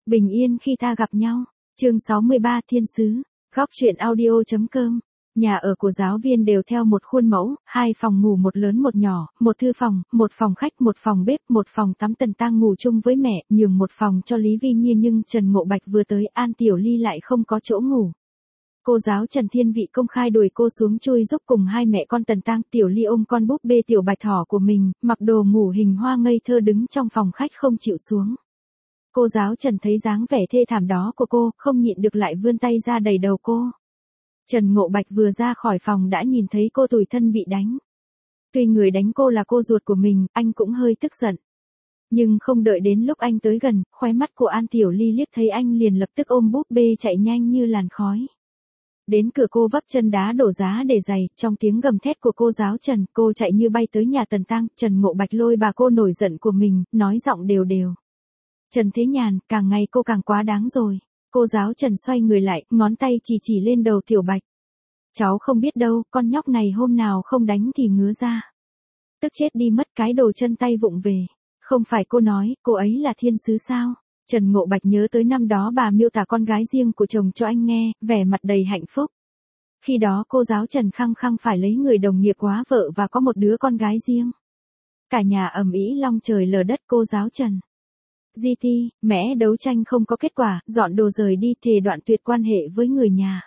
Bình yên khi ta gặp nhau. Chương 63 Thiên sứ. Góc truyện audio.com. Nhà ở của giáo viên đều theo một khuôn mẫu, 2 phòng ngủ, một lớn một nhỏ, một thư phòng, một phòng khách, một phòng bếp, một phòng tắm. Tần Tăng ngủ chung với mẹ, nhường một phòng cho Lý Vi Nhiên, nhưng Trần Ngộ Bạch vừa tới, An Tiểu Ly lại không có chỗ ngủ. Cô giáo Trần Thiên Vị công khai đuổi cô xuống chui giúp cùng hai mẹ con Tần Tăng. Tiểu Ly ôm con búp bê tiểu bạch thỏ của mình, mặc đồ ngủ hình hoa ngây thơ đứng trong phòng khách không chịu xuống. Cô giáo Trần thấy dáng vẻ thê thảm đó của cô, không nhịn được lại vươn tay ra đẩy đầu cô. Trần Ngộ Bạch vừa ra khỏi phòng đã nhìn thấy cô tủi thân bị đánh. Tuy người đánh cô là cô ruột của mình, anh cũng hơi tức giận. Nhưng không đợi đến lúc anh tới gần, khóe mắt của An Tiểu Ly liếc thấy anh liền lập tức ôm búp bê chạy nhanh như làn khói. Đến cửa cô vấp chân đá đổ giá để giày, trong tiếng gầm thét của cô giáo Trần, cô chạy như bay tới nhà Tần Tăng. Trần Ngộ Bạch lôi bà cô nổi giận của mình, nói giọng đều đều. Trần Thế Nhàn, càng ngày cô càng quá đáng rồi. Cô giáo Trần xoay người lại, ngón tay chỉ lên đầu Tiểu Bạch. Cháu không biết đâu, con nhóc này hôm nào không đánh thì ngứa ra. Tức chết đi mất, cái đồ chân tay vụng về. Không phải cô nói, cô ấy là thiên sứ sao? Trần Ngộ Bạch nhớ tới năm đó bà miêu tả con gái riêng của chồng cho anh nghe, vẻ mặt đầy hạnh phúc. Khi đó cô giáo Trần khăng khăng phải lấy người đồng nghiệp quá vợ và có một đứa con gái riêng. Cả nhà ầm ĩ long trời lở đất. Cô giáo Trần GT, mẽ đấu tranh không có kết quả, dọn đồ rời đi, thề đoạn tuyệt quan hệ với người nhà.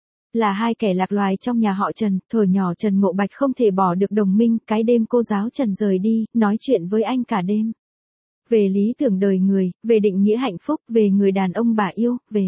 Là hai kẻ lạc loài trong nhà họ Trần, thuở nhỏ Trần Ngộ Bạch không thể bỏ được đồng minh. Cái đêm cô giáo Trần rời đi, nói chuyện với anh cả đêm. Về lý tưởng đời người, về định nghĩa hạnh phúc, về người đàn ông bà yêu, về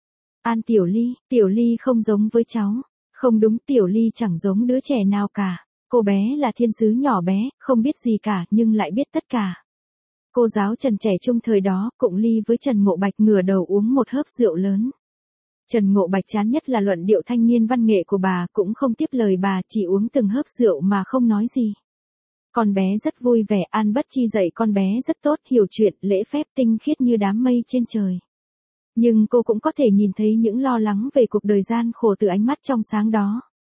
An Tiểu Ly không giống với cháu. Không đúng, Tiểu Ly chẳng giống đứa trẻ nào cả. Cô bé là thiên sứ nhỏ bé, không biết gì cả, nhưng lại biết tất cả. Cô giáo Trần trẻ trung thời đó, cụng ly với Trần Ngộ Bạch, ngửa đầu uống một hớp rượu lớn. Trần Ngộ Bạch chán nhất là luận điệu thanh niên văn nghệ của bà, cũng không tiếp lời bà, chỉ uống từng hớp rượu mà không nói gì. Con bé rất vui vẻ, An Bất Chi dạy con bé rất tốt, hiểu chuyện, lễ phép, tinh khiết như đám mây trên trời. Nhưng cô cũng có thể nhìn thấy những lo lắng về cuộc đời gian khổ từ ánh mắt trong sáng đó.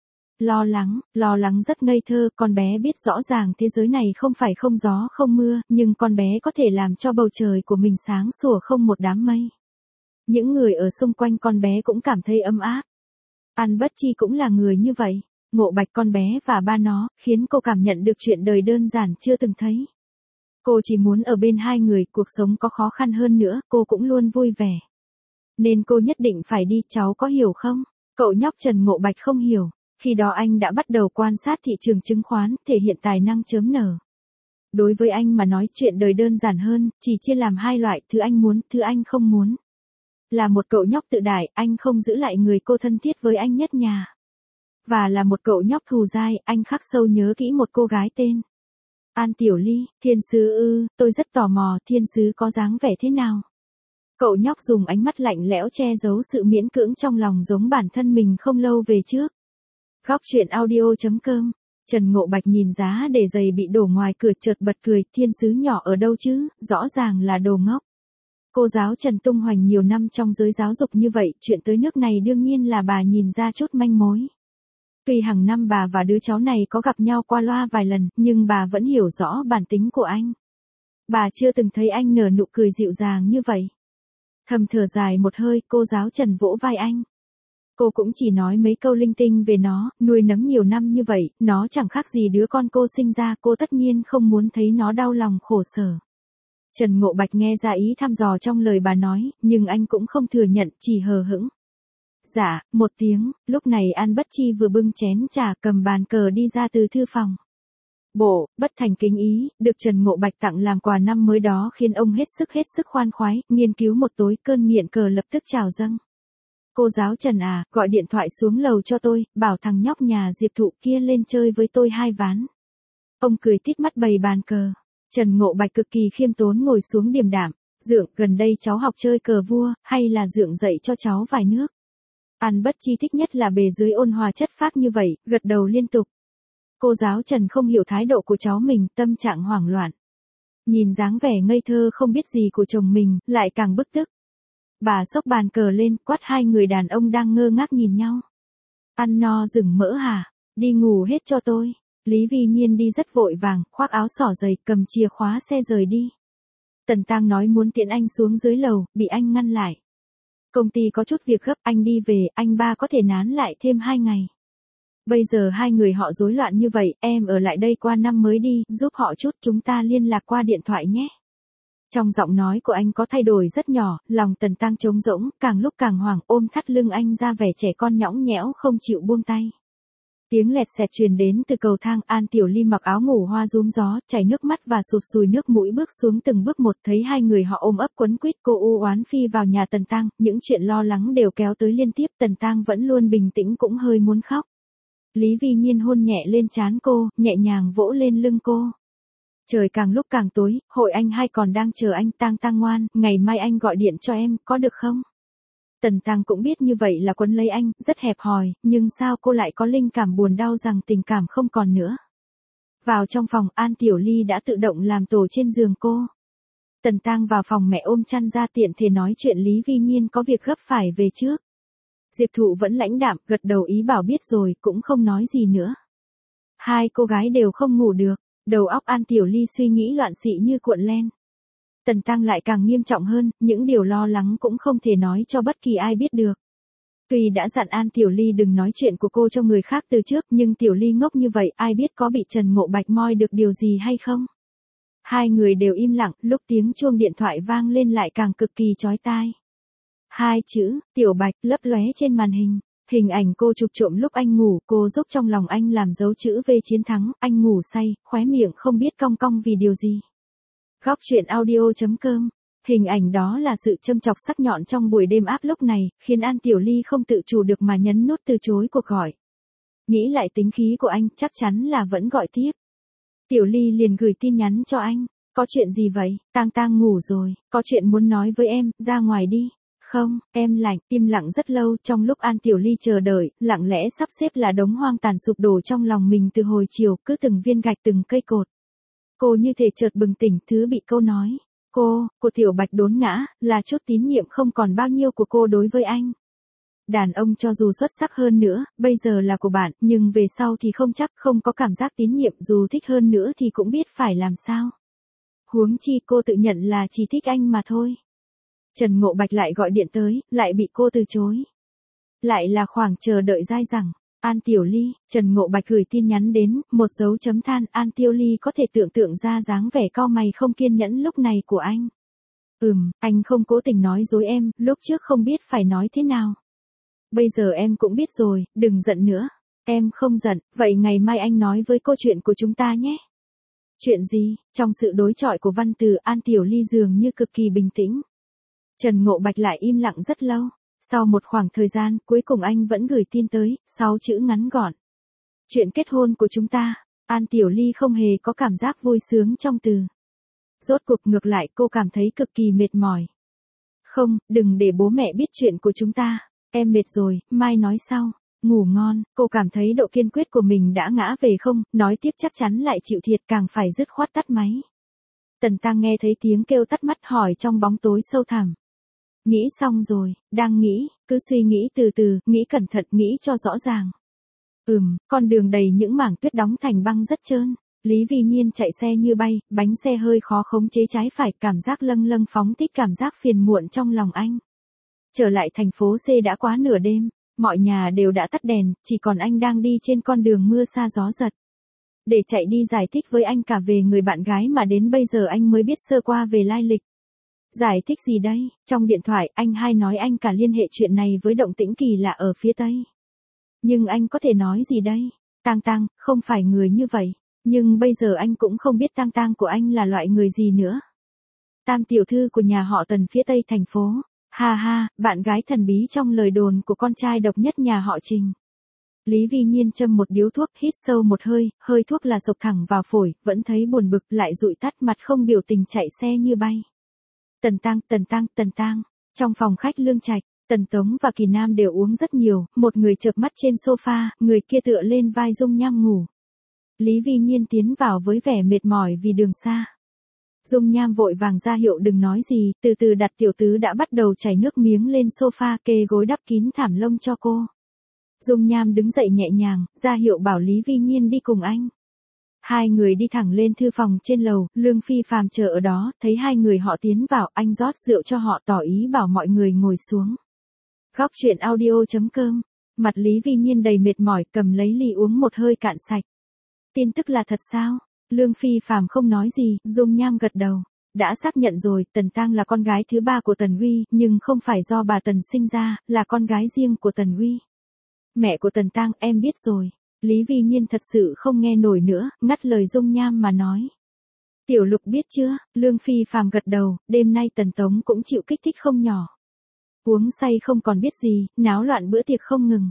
Lo lắng rất ngây thơ, con bé biết rõ ràng thế giới này không phải không gió không mưa, nhưng con bé có thể làm cho bầu trời của mình sáng sủa không một đám mây. Những người ở xung quanh con bé cũng cảm thấy ấm áp. An Bất Chi cũng là người như vậy. Ngộ Bạch con bé và ba nó, khiến cô cảm nhận được chuyện đời đơn giản chưa từng thấy. Cô chỉ muốn ở bên hai người, cuộc sống có khó khăn hơn nữa, cô cũng luôn vui vẻ. Nên cô nhất định phải đi, cháu có hiểu không? Cậu nhóc Trần Ngộ Bạch không hiểu. Khi đó anh đã bắt đầu quan sát thị trường chứng khoán, thể hiện tài năng chớm nở. Đối với anh mà nói chuyện đời đơn giản hơn, chỉ chia làm hai loại, thứ anh muốn, thứ anh không muốn. Là một cậu nhóc tự đại, anh không giữ lại người cô thân thiết với anh nhất nhà. Và là một cậu nhóc thù dai, anh khắc sâu nhớ kỹ một cô gái tên An Tiểu Ly. Thiên sứ ư, tôi rất tò mò, thiên sứ có dáng vẻ thế nào? Cậu nhóc dùng ánh mắt lạnh lẽo che giấu sự miễn cưỡng trong lòng, giống bản thân mình không lâu về trước. Góc truyện audio.com. Trần Ngộ Bạch nhìn giá để giày bị đổ ngoài cửa chợt bật cười, thiên sứ nhỏ ở đâu chứ, rõ ràng là đồ ngốc. Cô giáo Trần tung hoành nhiều năm trong giới giáo dục như vậy, chuyện tới nước này đương nhiên là bà nhìn ra chút manh mối. Tuy hàng năm bà và đứa cháu này có gặp nhau qua loa vài lần, nhưng bà vẫn hiểu rõ bản tính của anh. Bà chưa từng thấy anh nở nụ cười dịu dàng như vậy. Thầm thở dài một hơi, cô giáo Trần vỗ vai anh. Cô cũng chỉ nói mấy câu linh tinh về nó, nuôi nấng nhiều năm như vậy, nó chẳng khác gì đứa con cô sinh ra, cô tất nhiên không muốn thấy nó đau lòng khổ sở. Trần Ngộ Bạch nghe ra ý thăm dò trong lời bà nói, nhưng anh cũng không thừa nhận, chỉ hờ hững. Dạ, một tiếng, lúc này An Bất Chi vừa bưng chén trà cầm bàn cờ đi ra từ thư phòng. Bộ, bất thành kính ý, được Trần Ngộ Bạch tặng làm quà năm mới đó khiến ông hết sức khoan khoái, nghiên cứu một tối, cơn nghiện cờ lập tức trào dâng. Cô giáo Trần à, gọi điện thoại xuống lầu cho tôi, bảo thằng nhóc nhà Diệp Thụ kia lên chơi với tôi 2 ván. Ông cười tít mắt bày bàn cờ. Trần Ngộ Bạch cực kỳ khiêm tốn ngồi xuống điềm đạm. Dượng, gần đây cháu học chơi cờ vua, hay là Dượng dạy cho cháu vài nước? An Bất Chi thích nhất là bề dưới ôn hòa chất phác như vậy, gật đầu liên tục. Cô giáo Trần không hiểu thái độ của cháu mình, tâm trạng hoảng loạn. Nhìn dáng vẻ ngây thơ không biết gì của chồng mình, lại càng bức tức. Bà xốc bàn cờ lên, quát hai người đàn ông đang ngơ ngác nhìn nhau. Ăn no rừng mỡ hả? Đi ngủ hết cho tôi. Lý Vi Nhiên đi rất vội vàng, khoác áo xỏ giày, cầm chìa khóa xe rời đi. Tần Tăng nói muốn tiễn anh xuống dưới lầu, bị anh ngăn lại. Công ty có chút việc gấp, anh đi về, anh ba có thể nán lại thêm 2 ngày. Bây giờ hai người họ rối loạn như vậy, em ở lại đây qua năm mới đi, giúp họ chút, chúng ta liên lạc qua điện thoại nhé. Trong giọng nói của anh có thay đổi rất nhỏ, lòng Tần Tăng trống rỗng, càng lúc càng hoảng, ôm thắt lưng anh ra vẻ trẻ con nhõng nhẽo không chịu buông tay. Tiếng lẹt xẹt truyền đến từ cầu thang, An Tiểu Ly mặc áo ngủ hoa rúm gió, chảy nước mắt và sụt sùi nước mũi bước xuống từng bước một, thấy hai người họ ôm ấp quấn quýt, cô u oán phi vào nhà Tần Tăng, những chuyện lo lắng đều kéo tới liên tiếp, Tần Tăng vẫn luôn bình tĩnh cũng hơi muốn khóc. Lý Vi Nhiên hôn nhẹ lên trán cô, nhẹ nhàng vỗ lên lưng cô. Trời càng lúc càng tối, hội anh hai còn đang chờ anh, Tăng Tăng ngoan, ngày mai anh gọi điện cho em, có được không? Tần Tăng cũng biết như vậy là quấn lấy anh, rất hẹp hòi, nhưng sao cô lại có linh cảm buồn đau rằng tình cảm không còn nữa. Vào trong phòng, An Tiểu Ly đã tự động làm tổ trên giường cô. Tần Tăng vào phòng mẹ ôm chăn ra tiện thể nói chuyện Lý Vi Nhiên có việc gấp phải về trước. Diệp Thụ vẫn lãnh đạm, gật đầu ý bảo biết rồi, cũng không nói gì nữa. Hai cô gái đều không ngủ được, đầu óc An Tiểu Ly suy nghĩ loạn xị như cuộn len. Tần Tăng lại càng nghiêm trọng hơn, những điều lo lắng cũng không thể nói cho bất kỳ ai biết được. Tuy đã dặn An Tiểu Ly đừng nói chuyện của cô cho người khác từ trước, nhưng Tiểu Ly ngốc như vậy, ai biết có bị Trần Ngộ Bạch moi được điều gì hay không? Hai người đều im lặng, lúc tiếng chuông điện thoại vang lên lại càng cực kỳ chói tai. Hai chữ, Tiểu Bạch, lấp lóe trên màn hình. Hình ảnh cô chụp trộm lúc anh ngủ, cô giúp trong lòng anh làm dấu chữ V chiến thắng, anh ngủ say, khóe miệng không biết cong cong vì điều gì. Góc truyện audio.com. Hình ảnh đó là sự châm chọc sắc nhọn trong buổi đêm áp lúc này, khiến An Tiểu Ly không tự chủ được mà nhấn nút từ chối cuộc gọi. Nghĩ lại tính khí của anh, chắc chắn là vẫn gọi tiếp. Tiểu Ly liền gửi tin nhắn cho anh. Có chuyện gì vậy? Tang Tang ngủ rồi, có chuyện muốn nói với em, ra ngoài đi. Không, em lạnh, im lặng rất lâu, trong lúc An Tiểu Ly chờ đợi, lặng lẽ sắp xếp là đống hoang tàn sụp đổ trong lòng mình từ hồi chiều, cứ từng viên gạch từng cây cột. Cô như thể chợt bừng tỉnh, thứ bị câu nói. Cô Tiểu Bạch đốn ngã, là chút tín nhiệm không còn bao nhiêu của cô đối với anh. Đàn ông cho dù xuất sắc hơn nữa, bây giờ là của bạn, nhưng về sau thì không chắc, không có cảm giác tín nhiệm, dù thích hơn nữa thì cũng biết phải làm sao. Huống chi cô tự nhận là chỉ thích anh mà thôi. Trần Ngộ Bạch lại gọi điện tới, lại bị cô từ chối. Lại là khoảng chờ đợi dai dẳng. An Tiểu Ly, Trần Ngộ Bạch gửi tin nhắn đến, một dấu chấm than, An Tiểu Ly có thể tưởng tượng ra dáng vẻ cau mày không kiên nhẫn lúc này của anh. Anh không cố tình nói dối em, lúc trước không biết phải nói thế nào. Bây giờ em cũng biết rồi, đừng giận nữa. Em không giận, vậy ngày mai anh nói với cô chuyện của chúng ta nhé. Chuyện gì? Trong sự đối chọi của văn từ, An Tiểu Ly dường như cực kỳ bình tĩnh. Trần Ngộ Bạch lại im lặng rất lâu. Sau một khoảng thời gian, cuối cùng anh vẫn gửi tin tới, 6 chữ ngắn gọn. Chuyện kết hôn của chúng ta. An Tiểu Ly không hề có cảm giác vui sướng trong từ. Rốt cuộc ngược lại cô cảm thấy cực kỳ mệt mỏi. Không, đừng để bố mẹ biết chuyện của chúng ta. Em mệt rồi, mai nói sau. Ngủ ngon, cô cảm thấy độ kiên quyết của mình đã ngã về không, nói tiếp chắc chắn lại chịu thiệt, càng phải dứt khoát tắt máy. Tần Tăng nghe thấy tiếng kêu tắt mắt hỏi trong bóng tối sâu thẳm. Nghĩ xong rồi, đang nghĩ, cứ suy nghĩ từ từ, nghĩ cẩn thận, nghĩ cho rõ ràng. Con đường đầy những mảng tuyết đóng thành băng rất trơn. Lý Vi Nhiên chạy xe như bay, bánh xe hơi khó khống chế trái phải, cảm giác lâng lâng phóng thích cảm giác phiền muộn trong lòng anh. Trở lại thành phố C đã quá nửa đêm, mọi nhà đều đã tắt đèn, chỉ còn anh đang đi trên con đường mưa sa gió giật. Để chạy đi giải thích với anh cả về người bạn gái mà đến bây giờ anh mới biết sơ qua về lai lịch. Giải thích gì đây? Trong điện thoại, anh hai nói anh cả liên hệ chuyện này với động tĩnh kỳ lạ ở phía Tây. Nhưng anh có thể nói gì đây? Tang Tang, không phải người như vậy. Nhưng bây giờ anh cũng không biết Tang Tang của anh là loại người gì nữa. Tam tiểu thư của nhà họ Tần phía Tây thành phố. Ha ha, bạn gái thần bí trong lời đồn của con trai độc nhất nhà họ Trình. Lý Vi Nhiên châm một điếu thuốc, hít sâu một hơi, hơi thuốc là sộc thẳng vào phổi, vẫn thấy buồn bực, lại dụi tắt, mặt không biểu tình chạy xe như bay. Tần Tăng. Trong phòng khách Lương Trạch, Tần Tống và Kỳ Nam đều uống rất nhiều, một người chợp mắt trên sofa, người kia tựa lên vai Dung Nham ngủ. Lý Vi Nhiên tiến vào với vẻ mệt mỏi vì đường xa. Dung Nham vội vàng ra hiệu đừng nói gì, từ từ đặt tiểu tứ đã bắt đầu chảy nước miếng lên sofa, kê gối đắp kín thảm lông cho cô. Dung Nham đứng dậy nhẹ nhàng, ra hiệu bảo Lý Vi Nhiên đi cùng anh. Hai người đi thẳng lên thư phòng trên lầu, Lương Phi Phàm chờ ở đó, thấy hai người họ tiến vào, anh rót rượu cho họ tỏ ý bảo mọi người ngồi xuống. Góc chuyện audio.com. Mặt Lý Vi Nhiên đầy mệt mỏi, cầm lấy ly uống một hơi cạn sạch. Tin tức là thật sao? Lương Phi Phàm không nói gì, dung nham gật đầu. Đã xác nhận rồi, Tần Tăng là con gái thứ ba của Tần Uy, nhưng không phải do bà Tần sinh ra, là con gái riêng của Tần Uy. Mẹ của Tần Tăng, em biết rồi. Lý Vi Nhiên thật sự không nghe nổi nữa, ngắt lời dung nham mà nói. Tiểu Lục biết chưa? Lương Phi Phàm gật đầu, đêm nay Tần Tống cũng chịu kích thích không nhỏ. Uống say không còn biết gì, náo loạn bữa tiệc không ngừng.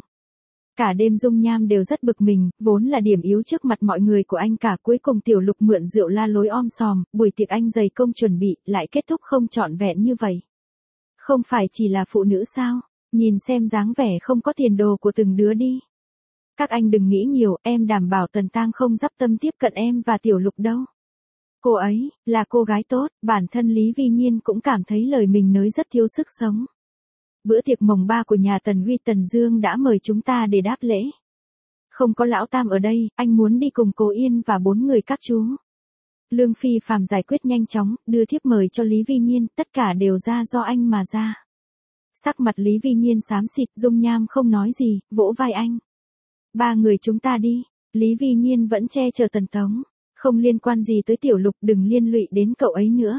Cả đêm dung nham đều rất bực mình, vốn là điểm yếu trước mặt mọi người của anh cả, cuối cùng Tiểu Lục mượn rượu la lối om sòm, buổi tiệc anh dày công chuẩn bị, lại kết thúc không trọn vẹn như vậy. Không phải chỉ là phụ nữ sao? Nhìn xem dáng vẻ không có tiền đồ của từng đứa đi. Các anh đừng nghĩ nhiều, em đảm bảo Tần Tăng không dắp tâm tiếp cận em và Tiểu Lục đâu. Cô ấy, là cô gái tốt, bản thân Lý Vi Nhiên cũng cảm thấy lời mình nói rất thiếu sức sống. Bữa tiệc mồng 3 của nhà Tần Huy Tần Dương đã mời chúng ta để đáp lễ. Không có lão tam ở đây, anh muốn đi cùng cô Yên và 4 người các chú. Lương Phi Phàm giải quyết nhanh chóng, đưa thiếp mời cho Lý Vi Nhiên, tất cả đều ra do anh mà ra. Sắc mặt Lý Vi Nhiên xám xịt, dung nham không nói gì, vỗ vai anh. 3 người chúng ta đi. Lý Vi Nhiên vẫn che chở Tần Tống. Không liên quan gì tới Tiểu Lục, đừng liên lụy đến cậu ấy nữa.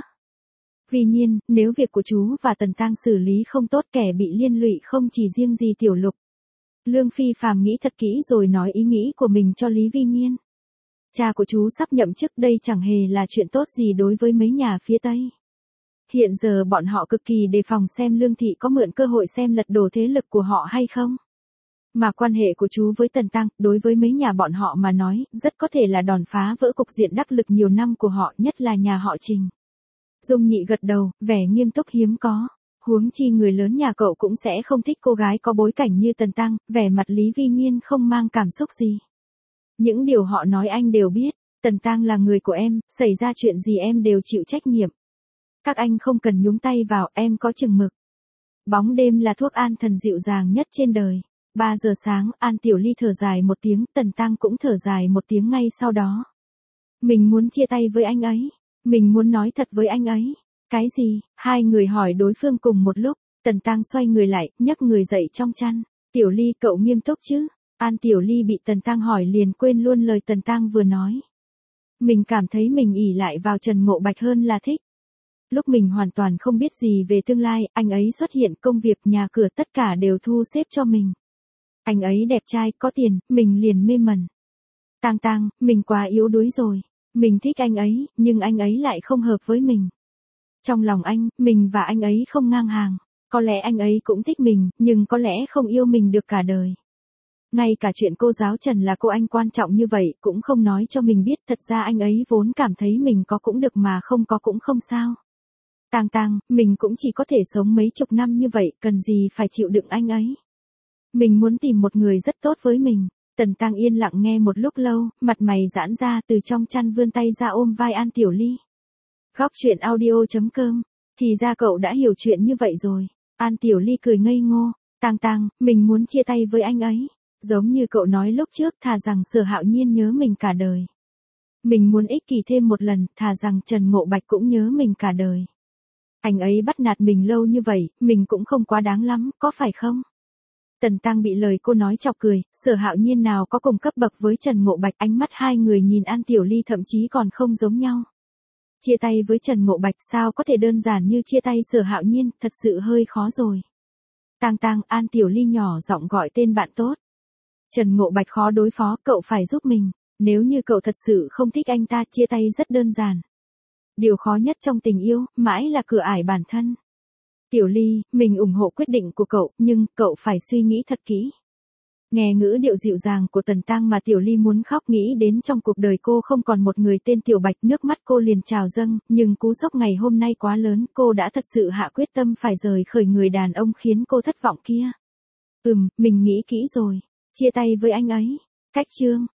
Vi Nhiên, nếu việc của chú và Tần Tăng xử lý không tốt, kẻ bị liên lụy không chỉ riêng gì Tiểu Lục. Lương Phi Phàm nghĩ thật kỹ rồi nói ý nghĩ của mình cho Lý Vi Nhiên. Cha của chú sắp nhậm chức, đây chẳng hề là chuyện tốt gì đối với mấy nhà phía Tây. Hiện giờ bọn họ cực kỳ đề phòng xem Lương Thị có mượn cơ hội xem lật đổ thế lực của họ hay không. Mà quan hệ của chú với Tần Tăng, đối với mấy nhà bọn họ mà nói, rất có thể là đòn phá vỡ cục diện đắc lực nhiều năm của họ, nhất là nhà họ Trình. Dung Nhị gật đầu, vẻ nghiêm túc hiếm có. Huống chi người lớn nhà cậu cũng sẽ không thích cô gái có bối cảnh như Tần Tăng, vẻ mặt Lý Vi Nhiên không mang cảm xúc gì. Những điều họ nói anh đều biết, Tần Tăng là người của em, xảy ra chuyện gì em đều chịu trách nhiệm. Các anh không cần nhúng tay vào, em có chừng mực. Bóng đêm là thuốc an thần dịu dàng nhất trên đời. 3 giờ sáng, An Tiểu Ly thở dài một tiếng, Tần Tăng cũng thở dài một tiếng ngay sau đó. Mình muốn chia tay với anh ấy. Mình muốn nói thật với anh ấy. Cái gì? Hai người hỏi đối phương cùng một lúc. Tần Tăng xoay người lại, nhấc người dậy trong chăn. Tiểu Ly, cậu nghiêm túc chứ? An Tiểu Ly bị Tần Tăng hỏi liền quên luôn lời Tần Tăng vừa nói. Mình cảm thấy mình ỷ lại vào Trần Ngộ Bạch hơn là thích. Lúc mình hoàn toàn không biết gì về tương lai, anh ấy xuất hiện, công việc, nhà cửa tất cả đều thu xếp cho mình. Anh ấy đẹp trai, có tiền, mình liền mê mẩn. Tăng, mình quá yếu đuối rồi. Mình thích anh ấy, nhưng anh ấy lại không hợp với mình. Trong lòng anh, mình và anh ấy không ngang hàng. Có lẽ anh ấy cũng thích mình, nhưng có lẽ không yêu mình được cả đời. Ngay cả chuyện cô giáo Trần là cô anh quan trọng như vậy cũng không nói cho mình biết, thật ra anh ấy vốn cảm thấy mình có cũng được mà không có cũng không sao. Tăng, mình cũng chỉ có thể sống mấy chục năm như vậy, cần gì phải chịu đựng anh ấy. Mình muốn tìm một người rất tốt với mình. Tần Tăng yên lặng nghe một lúc lâu, mặt mày giãn ra, từ trong chăn vươn tay ra ôm vai An Tiểu Ly. Góc chuyện audio.com. Thì ra cậu đã hiểu chuyện như vậy rồi. An Tiểu Ly cười ngây ngô. Tăng, mình muốn chia tay với anh ấy. Giống như cậu nói lúc trước, thà rằng Sở Hạo Nhiên nhớ mình cả đời. Mình muốn ích kỷ thêm một lần, thà rằng Trần Ngộ Bạch cũng nhớ mình cả đời. Anh ấy bắt nạt mình lâu như vậy, mình cũng không quá đáng lắm, có phải không? Tần Tăng bị lời cô nói chọc cười, Sở Hạo Nhiên nào có cùng cấp bậc với Trần Ngộ Bạch, ánh mắt hai người nhìn An Tiểu Ly thậm chí còn không giống nhau. Chia tay với Trần Ngộ Bạch sao có thể đơn giản như chia tay Sở Hạo Nhiên, thật sự hơi khó rồi. Tăng, An Tiểu Ly nhỏ giọng gọi tên bạn tốt. Trần Ngộ Bạch khó đối phó, cậu phải giúp mình, nếu như cậu thật sự không thích anh ta, chia tay rất đơn giản. Điều khó nhất trong tình yêu, mãi là cửa ải bản thân. Tiểu Ly, mình ủng hộ quyết định của cậu, nhưng cậu phải suy nghĩ thật kỹ. Nghe ngữ điệu dịu dàng của Tần Tăng mà Tiểu Ly muốn khóc, nghĩ đến trong cuộc đời cô không còn một người tên Tiểu Bạch, nước mắt cô liền trào dâng, nhưng cú sốc ngày hôm nay quá lớn, cô đã thật sự hạ quyết tâm phải rời khỏi người đàn ông khiến cô thất vọng kia. Mình nghĩ kỹ rồi, chia tay với anh ấy. Cách chương.